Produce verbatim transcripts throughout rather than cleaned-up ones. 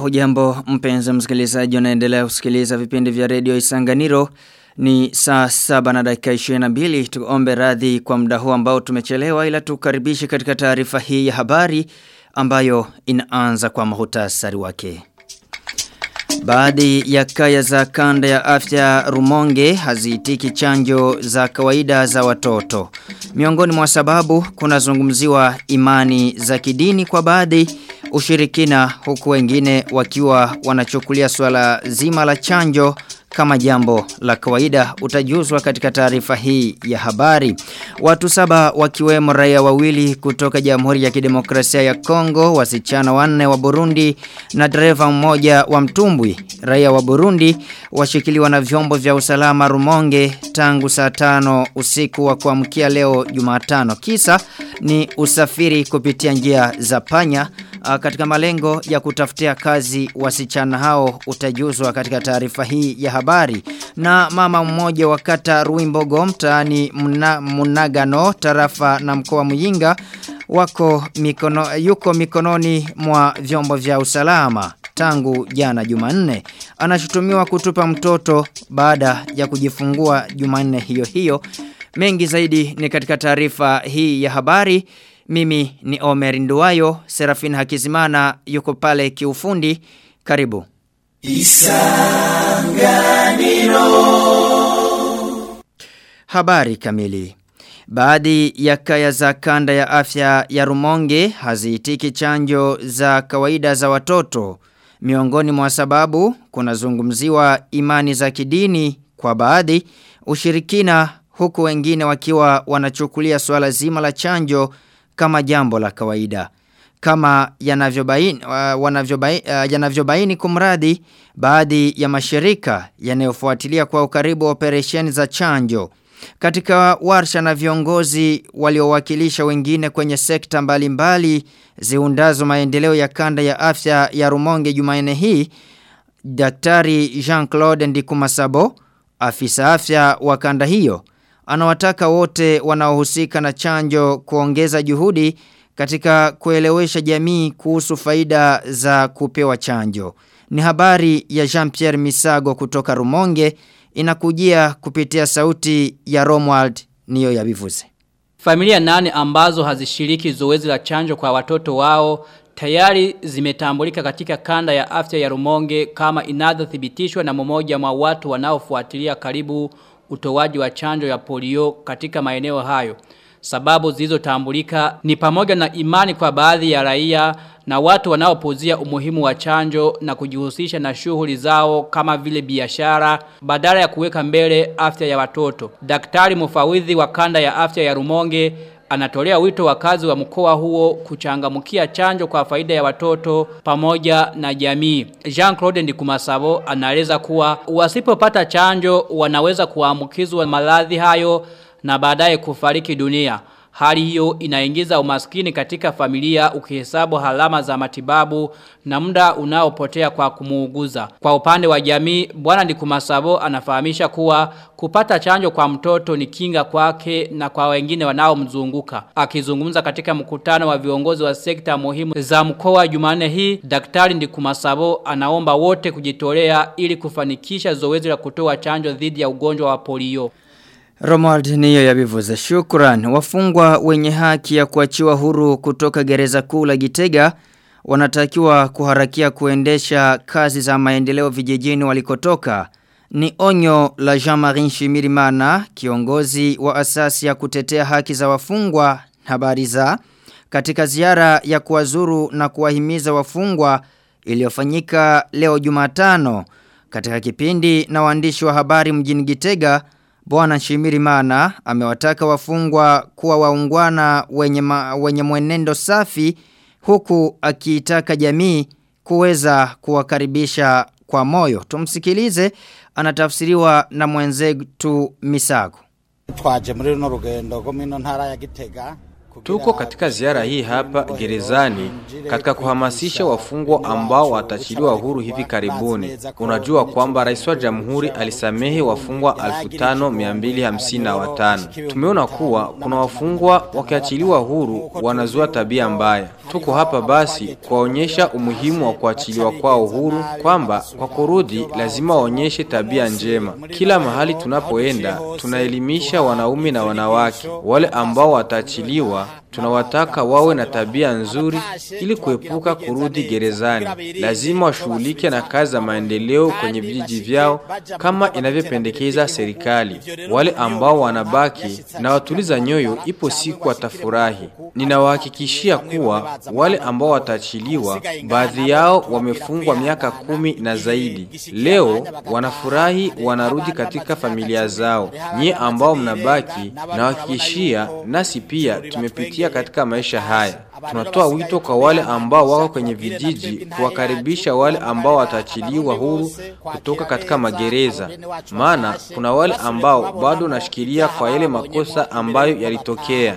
Hujambo mpenzi msikilizaji, unaendelea kusikiliza vipindi vya Radio Isanganiro. Ni saa saba na dakika ishirini na mbili. Tuombe radhi kwa muda huu ambao tumechelewa, ila tukaribishe katika taarifa hii ya habari ambayo inaanza kwa muhtasari wake. Baadhi ya kaya za kanda ya afya Rumonge haziitiki chanjo za kawaida za watoto. Miongoni mwa sababu kunazungumziwa imani za kidini kwa baadhi, ushirikina, huku wengine wakiwa wanachukulia swala zima la chanjo kama jambo la kawaida. Utajuzwa katika taarifa hii ya habari. Watu saba wakiwemo raia wawili kutoka Jamhuri ya Kidemokrasia ya Kongo, wasichana wanne wa Burundi na dereva mmoja wa mtumbwi raia wa Burundi washikiliwa na vyombo vya usalama Rumonge tangu saa tano usiku wa kuamkia leo Jumatano. Kisa ni usafiri kupitia njia za panya katika malengo ya kutafutia kazi wasichana hao. Utajuzwa katika taarifa hii ya habari. Na mama mmoja wa kata Ruimbogo mtaani muna, Munagano tarafa na mkoa Muyinga wako mikono, yuko mikononi mwa vyombo vya usalama tangu jana Jumanne. Anashutumiwa kutupa mtoto baada ya kujifungua Jumanne hiyo hiyo. Mengi zaidi ni katika taarifa hii ya habari. Mimi ni Omer Nduwayo, Serafin Hakizimana yuko pale kiufundi. Karibu. Isanganiro. Habari kamili. Baadhi ya kaya za kanda ya afya ya Rumonge haziitiki chanjo za kawaida za watoto. Miongoni mwa sababu kunazungumziwa imani za kidini kwa baadhi, ushirikina, huku wengine wakiwa wanachukulia swala zima la chanjo kama jambo la kawaida. Kama yanavyobaini uh, wanavyobaini uh, yanavyobaini kumradi baadhi ya mashirika yanayofuatilia kwa ukaribu operesheni za chanjo. Katika warsha na viongozi waliowakilisha wengine kwenye sekta mbalimbali ziundazo maendeleo ya kanda ya afya ya Rumonge Jumanne hii, Daktari Jean-Claude Ndikumasabo, afisa afya wa kanda hiyo, anawataka wote wanaohusika na chanjo kuongeza juhudi katika kuelewesha jamii kuhusu faida za kupewa chanjo. Ni habari ya Jean-Pierre Misago kutoka Rumonge, inakujia kupitia sauti ya Romuald niyo ya bivuze. Familia nane ambazo hazishiriki zoezi la chanjo kwa watoto wao tayari zimetambulika katika kanda ya afya ya Rumonge kama inavyothibitishwa na mmoja mwa watu wanaofuatilia karibu utoaji wa chanjo ya polio katika maeneo hayo. Sababu zilizotambulika ni pamoja na imani kwa baadhi ya raia na watu wanaopuzia umuhimu wa chanjo na kujihusisha na shughuli zao kama vile biashara badala ya kuweka mbele afya ya watoto. Daktari mfawidhi wa kanda ya afya ya Rumonge anatolea wito wakazi wa mkoa huo kuchangamkia chanjo kwa faida ya watoto pamoja na jamii. Jean-Claude Ndikumasabo anaeleza kuwa wasipopata chanjo wanaweza kuambukizwa maradhi hayo na baadaye kufariki dunia. Hali hiyo inaingiza umaskini katika familia ukihesabu halama za matibabu na muda unaopotea kwa kumuuguza. Kwa upande wa jamii, Bwana Ndikumasabo anafahamisha kuwa kupata chanjo kwa mtoto ni kinga kwake na kwa wengine wanaomzunguka. Akizungumza katika mkutano wa viongozi wa sekta muhimu za mkoa Jumanne hii, Daktari Ndikumasabo anaomba wote kujitolea ili kufanikisha zoezi la kutoa chanjo dhidi ya ugonjwa wa polio. Romuald niyo ya bivuze. Shukran. Wafungwa wenye haki ya kuachiwa huru kutoka gereza kuu la Gitega wanatakiwa kuharakia kuendesha kazi za maendeleo vijijini walikotoka. Ni onyo la Jean-Marie Nshimirimana, kiongozi wa asasi ya kutetea haki za wafungwa habari za katika ziara ya kuwazuru na kuwahimiza wafungwa iliyofanyika leo Jumatano. Katika kipindi na waandishi wa habari mjini Gitega, Bwana Nshimirimana amewataka wafungwa kuwa waungwana wenye, ma, wenye mwenendo safi, huku akiitaka jamii kuweza kuwakaribisha kwa moyo. Tumsikilize, anatafsiriwa na mwenzetu Misago. Twaje muri runo rugendo ko mino ntara ya Gitega Tuko katika ziara hii hapa gerezani katika kuhamasisha wafungwa ambao watachiliwa huru hivi karibuni. Unajua kwamba Rais wa Jamhuri alisamehe wafungwa elfu tano mia mbili hamsini na watano. Tumeona kuwa kuna wafungwa wakiachiliwa huru wanazua tabia mbaya. Tuko hapa basi kuwaonyesha umuhimu wa kuachiliwa kwao huru, kwamba kwa kurudi lazima waonyeshe tabia njema. Kila mahali tunapoenda tunaelimisha wanaume na wanawake. Wale ambao wataachiliwa tunawataka wawe na tabia nzuri ili kuepuka kurudi gerezani. Lazima washughulike na kazi za maendeleo kwenye vijiji vyao kama inavyopendekeza serikali. Wale ambao wanabaki na watuliza nyoyo, ipo siku watafurahi. Ninawahakikishia kuwa wale ambao wataachiliwa, baadhi yao wamefungwa miaka kumi na zaidi, leo wanafurahi, wanarudi katika familia zao. Nyie ambao mnabaki, nawahakikishia nasi pia tumepitia katika maisha haya. Tunatoa wito kwa wale ambao wako kwenye vijiji kuwakaribisha wale ambao wataachiliwa huru kutoka katika magereza, maana kuna wale ambao bado nashikilia kwa ile makosa ambayo yalitokea.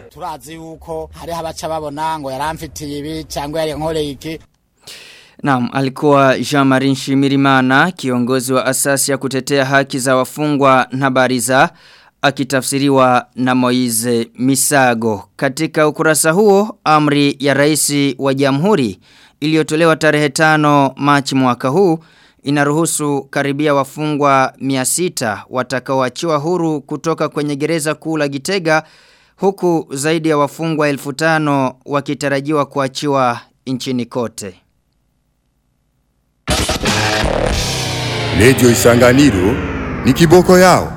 Naam, alikuwa Jean-Marie Nshimirimana, kiongozi wa asasi ya kutetea haki za wafungwa na bariza, akitafsiriwa na Moize Misago. Katika ukurasa huo, amri ya rais wa Jamhuri iliyotolewa tarehe tano Machi mwaka huu inaruhusu karibia wafungwa mia sita watakaoachiwa huru kutoka kwenye gereza kuu la Gitega, huku zaidi ya wafungwa elfu tano wakitarajiwa kuachiwa nchini kote. Radio Isanganiro ni kiboko yao.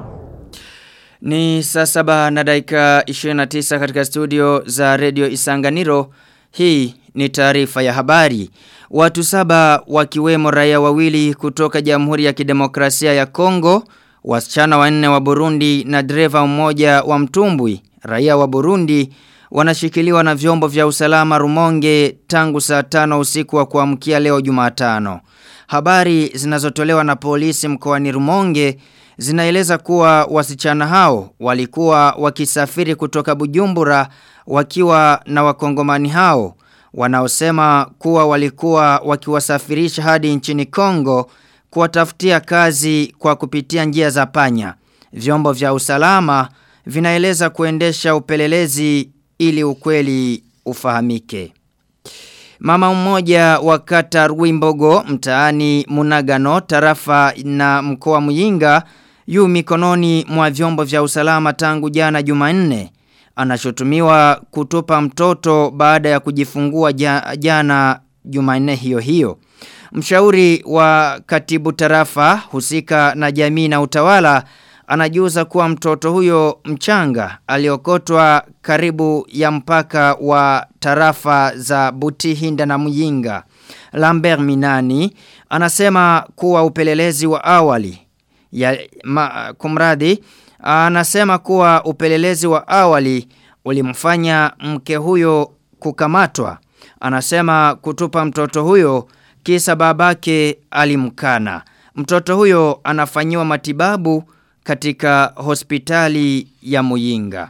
Ni saa saba na dakika ishirini na tisa katika studio za Radio Isanganiro. Hii ni taarifa ya habari. Watu saba wakiwemo raia wawili kutoka Jamhuri ya Kidemokrasia ya Kongo, wasichana wanne wa Burundi na dereva mmoja wa mtumbwi, raia wa Burundi, wanashikiliwa na vyombo vya usalama Rumonge tangu saa tano usiku wa kuamkia leo Jumatano. Habari zinazotolewa na polisi mkoani Rumonge zinaeleza kuwa wasichana hao walikuwa wakisafiri kutoka Bujumbura wakiwa na wakongomani hao wanaosema kuwa walikuwa wakiwasafirisha hadi nchini Kongo kuwatafutia kazi kwa kupitia njia za panya. Vyombo vya usalama vinaeleza kuendesha upelelezi ili ukweli ufahamike. Mama mmoja wa kata Rwimbogo mtaani Munagano tarafa na mkoa Muyinga yu mikononi mwa vyombo vya usalama tangu jana Jumanne. Anashutumiwa kutupa mtoto baada ya kujifungua jana Jumanne hiyo hiyo. Mshauri wa katibu tarafa husika na jamii na utawala anajuza kuwa mtoto huyo mchanga aliokotwa karibu ya mpaka wa tarafa za Butihinda na Muyinga. Lambert Minani anasema kuwa upelelezi wa awali ya ma, kumradi anasema kuwa upelelezi wa awali ulimfanya mke huyo kukamatwa. Anasema kutupa mtoto huyo kisa babake alimkana. Mtoto huyo anafanyiwa matibabu katika hospitali ya Muyinga.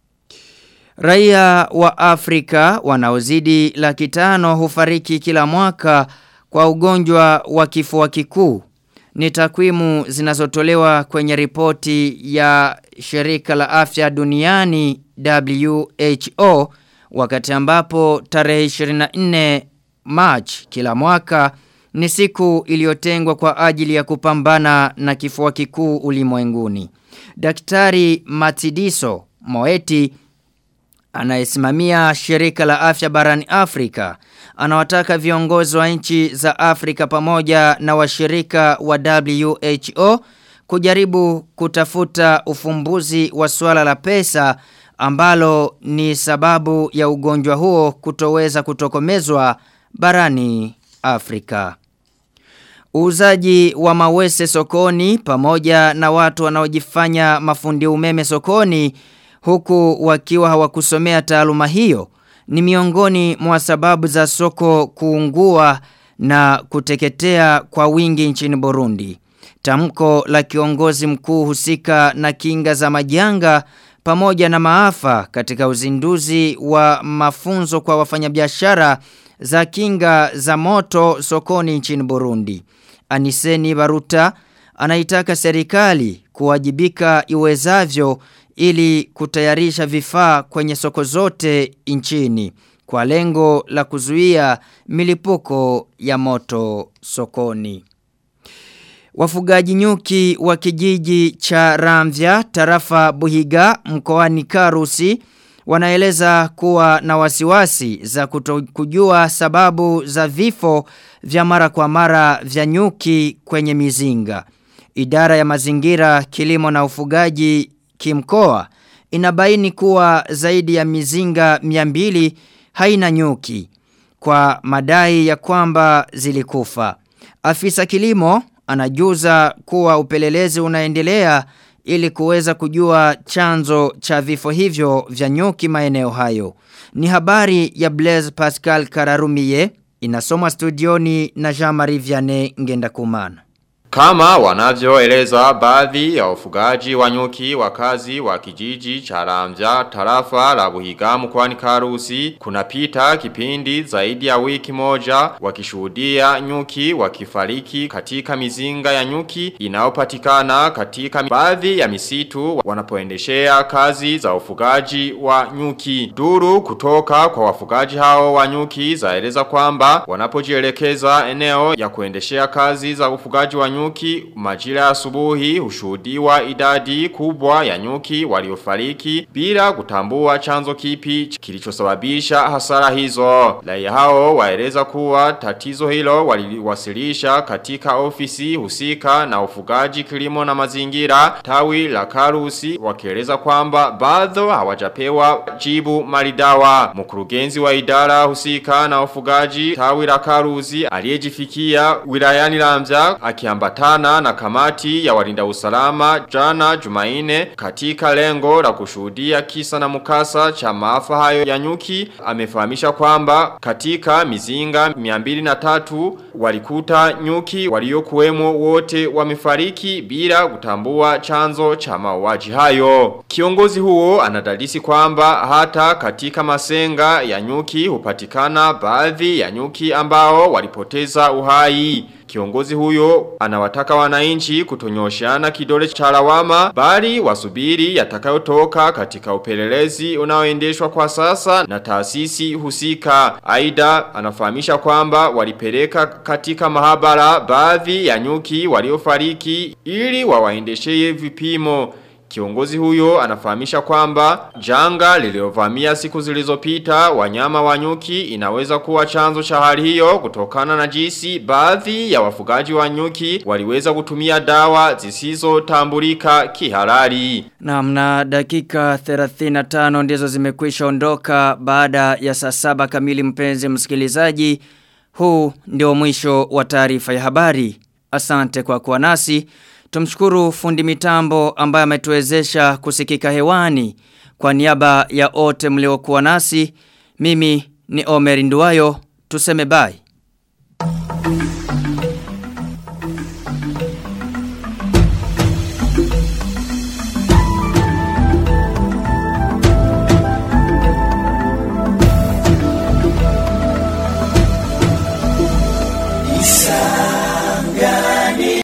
Raia wa Afrika wanaozidi laki tano hufariki kila mwaka kwa ugonjwa wa kifua kikuu. Ni takwimu zinazotolewa kwenye ripoti ya shirika la afya duniani W H O, wakati ambapo tarehe ishirini na nne Machi kila mwaka ni siku iliyotengwa kwa ajili ya kupambana na kifua kikuu ulimwenguni. Daktari Matsidiso Moeti anayesimamia shirika la afya barani Afrika anawataka viongozi wa nchi za Afrika pamoja na washirika wa W H O kujaribu kutafuta ufumbuzi wa swala la pesa ambalo ni sababu ya ugonjwa huo kutoweza kutokomezwa barani Afrika. Uuzaji wa mawese sokoni pamoja na watu wanaojifanya mafundi umeme sokoni huku wakiwa hawakusomea taaluma hiyo ni miongoni mwa sababu za soko kuungua na kuteketea kwa wingi nchini Burundi. Tamko la kiongozi mkuu husika na kinga za majanga pamoja na maafa katika uzinduzi wa mafunzo kwa wafanyabiashara za kinga za moto sokoni nchini Burundi. Aniseni Baruta anaitaka serikali kuwajibika iwezavyo ili kutayarisha vifaa kwenye soko zote nchini kwa lengo la kuzuia milipuko ya moto sokoni. Wafugaji nyuki wa kijiji cha Ramvya tarafa Buhiga mkoani Karusi wanaeleza kuwa na wasiwasi za kutokujua sababu za vifo vya mara kwa mara vya nyuki kwenye mizinga. Idara ya mazingira, kilimo na ufugaji kimkoa inabaini kuwa zaidi ya mizinga mia mbili haina nyuki kwa madai ya kwamba zilikufa. Afisa kilimo anajuza kuwa upelelezi unaendelea ili kuweza kujua chanzo cha vifo hivyo vya nyuki maeneo hayo. Ni habari ya Blaise Pascal Kararumie, inasoma studioni na Jean-Marie Vianney Ngendakumana. Kama wanavyoeleza baadhi ya wafugaji wa nyuki wakazi wa kijiji cha Ramvya tarafa la Buhiga mkoani Karusi, kunapita kipindi zaidi ya wiki moja wakishuhudia nyuki wakifariki katika mizinga ya nyuki inayopatikana katika baadhi ya misitu wanapoendeshea kazi za ufugaji wa nyuki. Duru kutoka kwa wafugaji hao wa nyuki zaeleza kwamba wanapojielekeza eneo ya kuendeshea kazi za ufugaji wa nyuki nyuki majira ya asubuhi hushuhudiwa idadi kubwa ya nyuki waliofariki bila kutambua chanzo kipi kilichosababisha hasara hizo. Raia hao waeleza kuwa tatizo hilo waliwasilisha katika ofisi husika na ufugaji, kilimo na mazingira tawi la Karusi, wakieleza kwamba bado hawajapewa jibu maridawa. Mkurugenzi wa idara husika na ufugaji tawi la Karusi aliyejifikia wilayani Ramvya akiamba Tana na kamati ya walinda usalama jana Jumaine katika lengo la kushuhudia kisa na mukasa cha maafa hayo ya nyuki, amefahamisha kwamba katika mizinga mia mbili na tatu walikuta nyuki waliokuwemo wote wamefariki bila kutambua chanzo cha mauaji hayo. Kiongozi huo anadadisi kwamba hata katika masenga ya nyuki hupatikana baadhi ya nyuki ambao walipoteza uhai. Kiongozi huyo anawataka wananchi kutonyoshana kidole cha lawama, bali wasubiri yatakayotoka katika upelelezi unaoendeshwa kwa sasa na taasisi husika. Aidha anafahamisha kwamba walipeleka katika mahabara baadhi ya nyuki waliofariki ili wawaendeshee vipimo. Kiongozi huyo anafahamisha kwamba janga lililovamia siku zilizopita wanyama wa nyuki inaweza kuwa chanzo cha hali hiyo kutokana na jinsi baadhi ya wafugaji wa nyuki waliweza kutumia dawa zisizotambulika kihalali. Naam, na dakika thelathini na tano ndizo zimekwisha ondoka baada ya saa saba kamili, mpenzi msikilizaji. Huu ndio mwisho wa taarifa ya habari. Asante kwa kuwa nasi. Tumshukuru fundi mitambo ambaye ametuwezesha kusikika hewani. Kwa niaba ya wote mliokuwa nasi, mimi ni Omer Nduwayo, tuseme bye.